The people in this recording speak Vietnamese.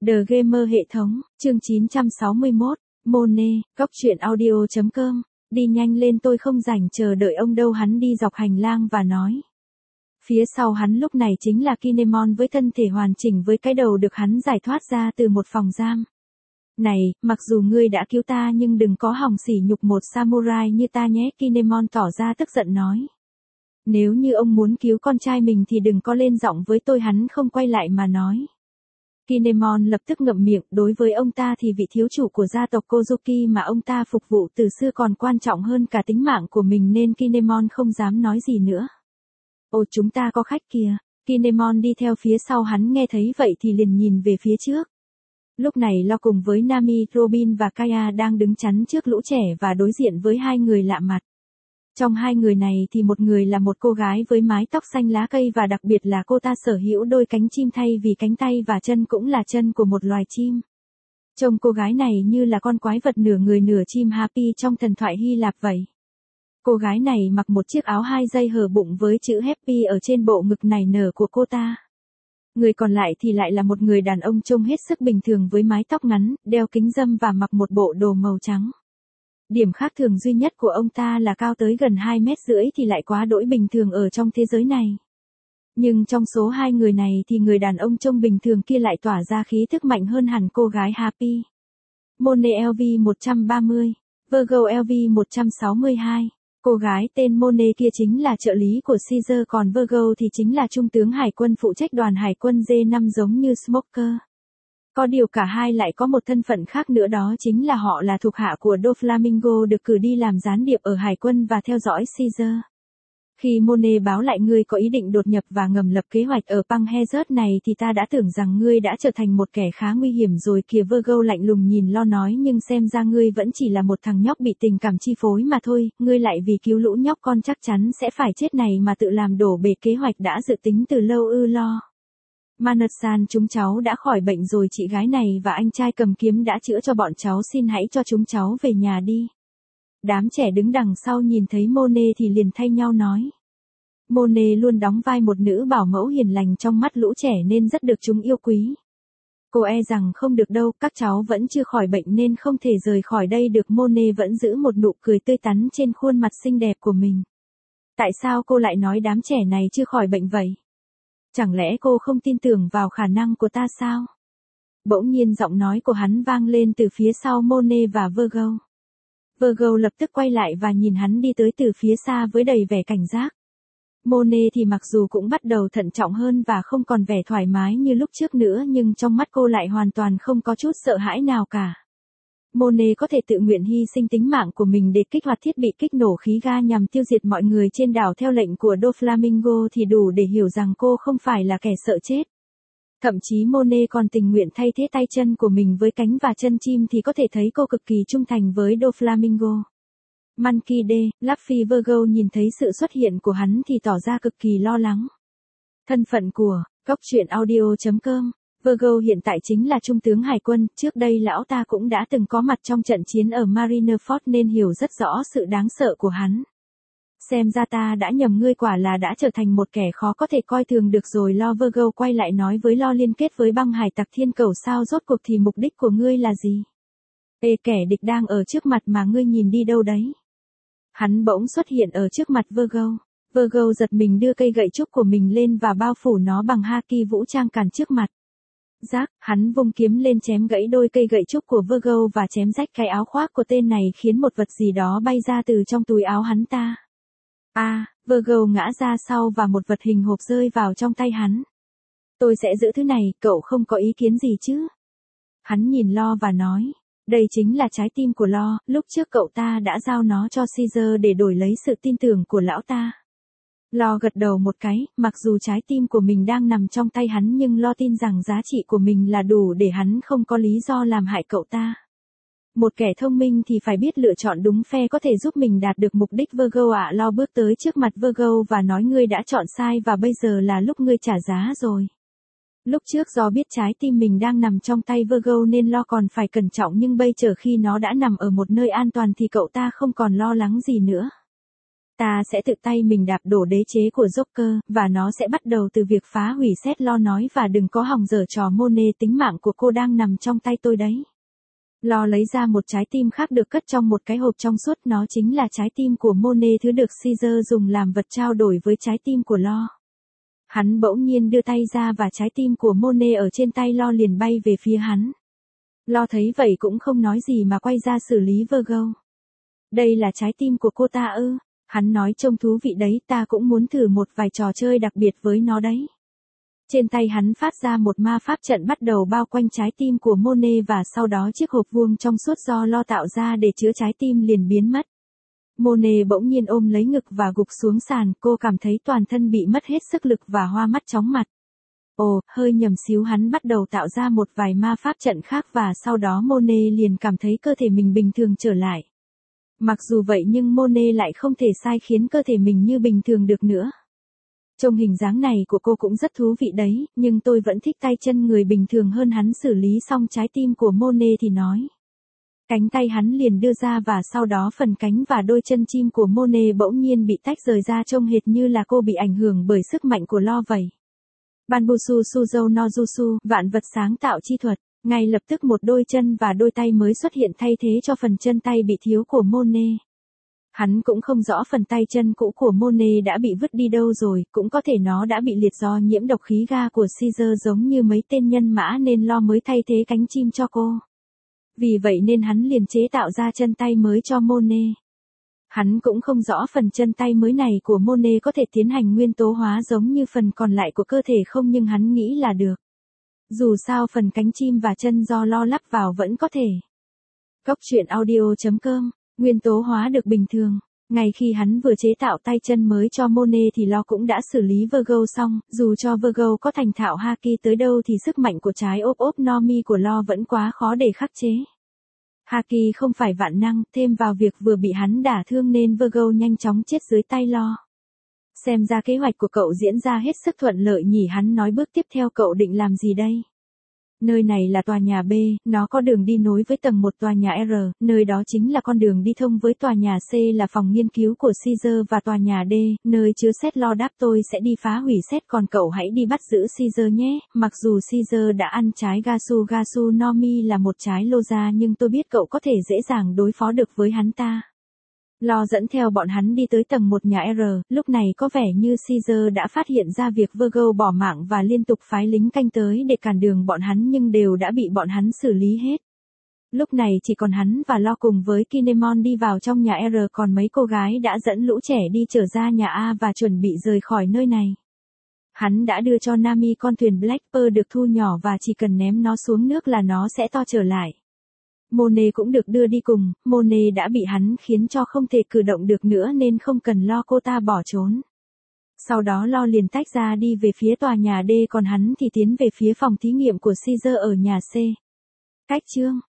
The Gamer hệ thống, chương 961, Monet, Cóc truyện audio.com, đi nhanh lên tôi không rảnh chờ đợi ông đâu hắn đi dọc hành lang và nói. Phía sau hắn lúc này chính là Kinemon với thân thể hoàn chỉnh với cái đầu được hắn giải thoát ra từ một phòng giam. Này, mặc dù ngươi đã cứu ta nhưng đừng có hòng sỉ nhục một samurai như ta nhé, Kinemon tỏ ra tức giận nói. Nếu như ông muốn cứu con trai mình thì đừng có lên giọng với tôi, hắn không quay lại mà nói. Kinemon lập tức ngậm miệng, đối với ông ta thì vị thiếu chủ của gia tộc Kozuki mà ông ta phục vụ từ xưa còn quan trọng hơn cả tính mạng của mình nên Kinemon không dám nói gì nữa. Ồ, chúng ta có khách kìa. Kinemon đi theo phía sau hắn nghe thấy vậy thì liền nhìn về phía trước. Lúc này Lo cùng với Nami, Robin và Kaya đang đứng chắn trước lũ trẻ và đối diện với hai người lạ mặt. Trong hai người này thì một người là một cô gái với mái tóc xanh lá cây và đặc biệt là cô ta sở hữu đôi cánh chim thay vì cánh tay và chân cũng là chân của một loài chim. Trông cô gái này như là con quái vật nửa người nửa chim Happy trong thần thoại Hy Lạp vậy. Cô gái này mặc một chiếc áo 2 dây hở bụng với chữ Happy ở trên bộ ngực nảy nở của cô ta. Người còn lại thì lại là một người đàn ông trông hết sức bình thường với mái tóc ngắn, đeo kính râm và mặc một bộ đồ màu trắng. Điểm khác thường duy nhất của ông ta là cao tới gần 2,5 mét thì lại quá đỗi bình thường ở trong thế giới này. Nhưng trong số hai người này thì người đàn ông trông bình thường kia lại tỏa ra khí thức mạnh hơn hẳn cô gái Happy. Monet LV 130, Virgo LV 162. Cô gái tên Monet kia chính là trợ lý của Caesar còn Virgo thì chính là trung tướng hải quân phụ trách đoàn hải quân D5 giống như Smoker. Có điều cả hai lại có một thân phận khác nữa, đó chính là họ là thuộc hạ của Doflamingo được cử đi làm gián điệp ở hải quân và theo dõi Caesar. Khi Monet báo lại ngươi có ý định đột nhập và ngầm lập kế hoạch ở Panghazert này thì ta đã tưởng rằng ngươi đã trở thành một kẻ khá nguy hiểm rồi kìa, Virgo lạnh lùng nhìn Lo nói, nhưng xem ra ngươi vẫn chỉ là một thằng nhóc bị tình cảm chi phối mà thôi, ngươi lại vì cứu lũ nhóc con chắc chắn sẽ phải chết này mà tự làm đổ bể kế hoạch đã dự tính từ lâu ư? Lo. Manat-san, chúng cháu đã khỏi bệnh rồi, chị gái này và anh trai cầm kiếm đã chữa cho bọn cháu, xin hãy cho chúng cháu về nhà đi. Đám trẻ đứng đằng sau nhìn thấy Monet thì liền thay nhau nói. Monet luôn đóng vai một nữ bảo mẫu hiền lành trong mắt lũ trẻ nên rất được chúng yêu quý. Cô e rằng không được đâu, các cháu vẫn chưa khỏi bệnh nên không thể rời khỏi đây được. Monet vẫn giữ một nụ cười tươi tắn trên khuôn mặt xinh đẹp của mình. Tại sao cô lại nói đám trẻ này chưa khỏi bệnh vậy? Chẳng lẽ cô không tin tưởng vào khả năng của ta sao? Bỗng nhiên giọng nói của hắn vang lên từ phía sau Monet và Virgo. Virgo lập tức quay lại và nhìn hắn đi tới từ phía xa với đầy vẻ cảnh giác. Monet thì mặc dù cũng bắt đầu thận trọng hơn và không còn vẻ thoải mái như lúc trước nữa nhưng trong mắt cô lại hoàn toàn không có chút sợ hãi nào cả. Monet có thể tự nguyện hy sinh tính mạng của mình để kích hoạt thiết bị kích nổ khí ga nhằm tiêu diệt mọi người trên đảo theo lệnh của Doflamingo thì đủ để hiểu rằng cô không phải là kẻ sợ chết. Thậm chí Monet còn tình nguyện thay thế tay chân của mình với cánh và chân chim thì có thể thấy cô cực kỳ trung thành với Doflamingo. Monkey D, Luffy Virgo nhìn thấy sự xuất hiện của hắn thì tỏ ra cực kỳ lo lắng. Thân phận của Cóc truyện audio.com, Virgo hiện tại chính là trung tướng hải quân, trước đây lão ta cũng đã từng có mặt trong trận chiến ở Marineford nên hiểu rất rõ sự đáng sợ của hắn. Xem ra ta đã nhầm, ngươi quả là đã trở thành một kẻ khó có thể coi thường được rồi. Lo. Virgo quay lại nói với Lo, liên kết với băng hải tặc thiên cầu sao, rốt cuộc thì mục đích của ngươi là gì? Ê, kẻ địch đang ở trước mặt mà ngươi nhìn đi đâu đấy? Hắn bỗng xuất hiện ở trước mặt Virgo. Virgo giật mình đưa cây gậy trúc của mình lên và bao phủ nó bằng haki vũ trang cản trước mặt. Rác, hắn vung kiếm lên chém gãy đôi cây gậy trúc của Virgo và chém rách cái áo khoác của tên này khiến một vật gì đó bay ra từ trong túi áo hắn ta. Virgo ngã ra sau và một vật hình hộp rơi vào trong tay hắn. Tôi sẽ giữ thứ này, cậu không có ý kiến gì chứ? Hắn nhìn Lo và nói. Đây chính là trái tim của Lo, lúc trước cậu ta đã giao nó cho Caesar để đổi lấy sự tin tưởng của lão ta. Lo gật đầu một cái, mặc dù trái tim của mình đang nằm trong tay hắn nhưng Lo tin rằng giá trị của mình là đủ để hắn không có lý do làm hại cậu ta. Một kẻ thông minh thì phải biết lựa chọn đúng phe có thể giúp mình đạt được mục đích. Virgo ạ. Lo bước tới trước mặt Virgo và nói, ngươi đã chọn sai và bây giờ là lúc ngươi trả giá rồi. Lúc trước do biết trái tim mình đang nằm trong tay Virgo nên Lo còn phải cẩn trọng nhưng bây giờ khi nó đã nằm ở một nơi an toàn thì cậu ta không còn lo lắng gì nữa. Ta sẽ tự tay mình đạp đổ đế chế của Joker, và nó sẽ bắt đầu từ việc phá hủy Seth Lo nói và đừng có hòng giở trò Monet, tính mạng của cô đang nằm trong tay tôi đấy. Lo lấy ra một trái tim khác được cất trong một cái hộp trong suốt, nó chính là trái tim của Monet, thứ được Caesar dùng làm vật trao đổi với trái tim của Lo. Hắn bỗng nhiên đưa tay ra và trái tim của Monet ở trên tay Lo liền bay về phía hắn. Lo thấy vậy cũng không nói gì mà quay ra xử lý Virgo. Đây là trái tim của cô ta ư? Hắn nói trông thú vị đấy, ta cũng muốn thử một vài trò chơi đặc biệt với nó đấy. Trên tay hắn phát ra một ma pháp trận bắt đầu bao quanh trái tim của Monet và sau đó chiếc hộp vuông trong suốt do Lo tạo ra để chứa trái tim liền biến mất. Monet bỗng nhiên ôm lấy ngực và gục xuống sàn, cô cảm thấy toàn thân bị mất hết sức lực và hoa mắt chóng mặt. Ồ, hơi nhầm xíu, hắn bắt đầu tạo ra một vài ma pháp trận khác và sau đó Monet liền cảm thấy cơ thể mình bình thường trở lại. Mặc dù vậy nhưng Monet lại không thể sai khiến cơ thể mình như bình thường được nữa. Trông hình dáng này của cô cũng rất thú vị đấy, nhưng tôi vẫn thích tay chân người bình thường hơn. Hắn xử lý xong trái tim của Monet thì nói. Cánh tay hắn liền đưa ra và sau đó phần cánh và đôi chân chim của Monet bỗng nhiên bị tách rời ra, trông hệt như là cô bị ảnh hưởng bởi sức mạnh của Lo vậy. Banbusu Suzou no Jutsu, vạn vật sáng tạo chi thuật. Ngay lập tức một đôi chân và đôi tay mới xuất hiện thay thế cho phần chân tay bị thiếu của Monet. Hắn cũng không rõ phần tay chân cũ của Monet đã bị vứt đi đâu rồi, cũng có thể nó đã bị liệt do nhiễm độc khí ga của Caesar giống như mấy tên nhân mã nên Lo mới thay thế cánh chim cho cô. Vì vậy nên hắn liền chế tạo ra chân tay mới cho Monet. Hắn cũng không rõ phần chân tay mới này của Monet có thể tiến hành nguyên tố hóa giống như phần còn lại của cơ thể không, nhưng hắn nghĩ là được. Dù sao phần cánh chim và chân do Lo lắp vào vẫn có thể. Góc truyện audio.com, nguyên tố hóa được bình thường. Ngay khi hắn vừa chế tạo tay chân mới cho Monet thì Lo cũng đã xử lý Virgo xong, dù cho Virgo có thành thạo Haki tới đâu thì sức mạnh của trái ốp ốp Nomi của Lo vẫn quá khó để khắc chế. Haki không phải vạn năng, thêm vào việc vừa bị hắn đả thương nên Virgo nhanh chóng chết dưới tay Lo. Xem ra kế hoạch của cậu diễn ra hết sức thuận lợi nhỉ, hắn nói bước tiếp theo cậu định làm gì đây? Nơi này là tòa nhà B, nó có đường đi nối với tầng 1 tòa nhà R, nơi đó chính là con đường đi thông với tòa nhà C là phòng nghiên cứu của Caesar và tòa nhà D, nơi chứa Seth Lo đáp tôi sẽ đi phá hủy Seth, còn cậu hãy đi bắt giữ Caesar nhé. Mặc dù Caesar đã ăn trái Gasu Nomi là một trái lô ra nhưng tôi biết cậu có thể dễ dàng đối phó được với hắn ta. Lo dẫn theo bọn hắn đi tới tầng 1 nhà R, lúc này có vẻ như Caesar đã phát hiện ra việc Virgo bỏ mạng và liên tục phái lính canh tới để cản đường bọn hắn nhưng đều đã bị bọn hắn xử lý hết. Lúc này chỉ còn hắn và Lo cùng với Kinemon đi vào trong nhà R, còn mấy cô gái đã dẫn lũ trẻ đi trở ra nhà A và chuẩn bị rời khỏi nơi này. Hắn đã đưa cho Nami con thuyền Black Pearl được thu nhỏ và chỉ cần ném nó xuống nước là nó sẽ to trở lại. Monet cũng được đưa đi cùng, Monet đã bị hắn khiến cho không thể cử động được nữa nên không cần lo cô ta bỏ trốn. Sau đó Lo liền tách ra đi về phía tòa nhà D, còn hắn thì tiến về phía phòng thí nghiệm của Caesar ở nhà C. Cách chương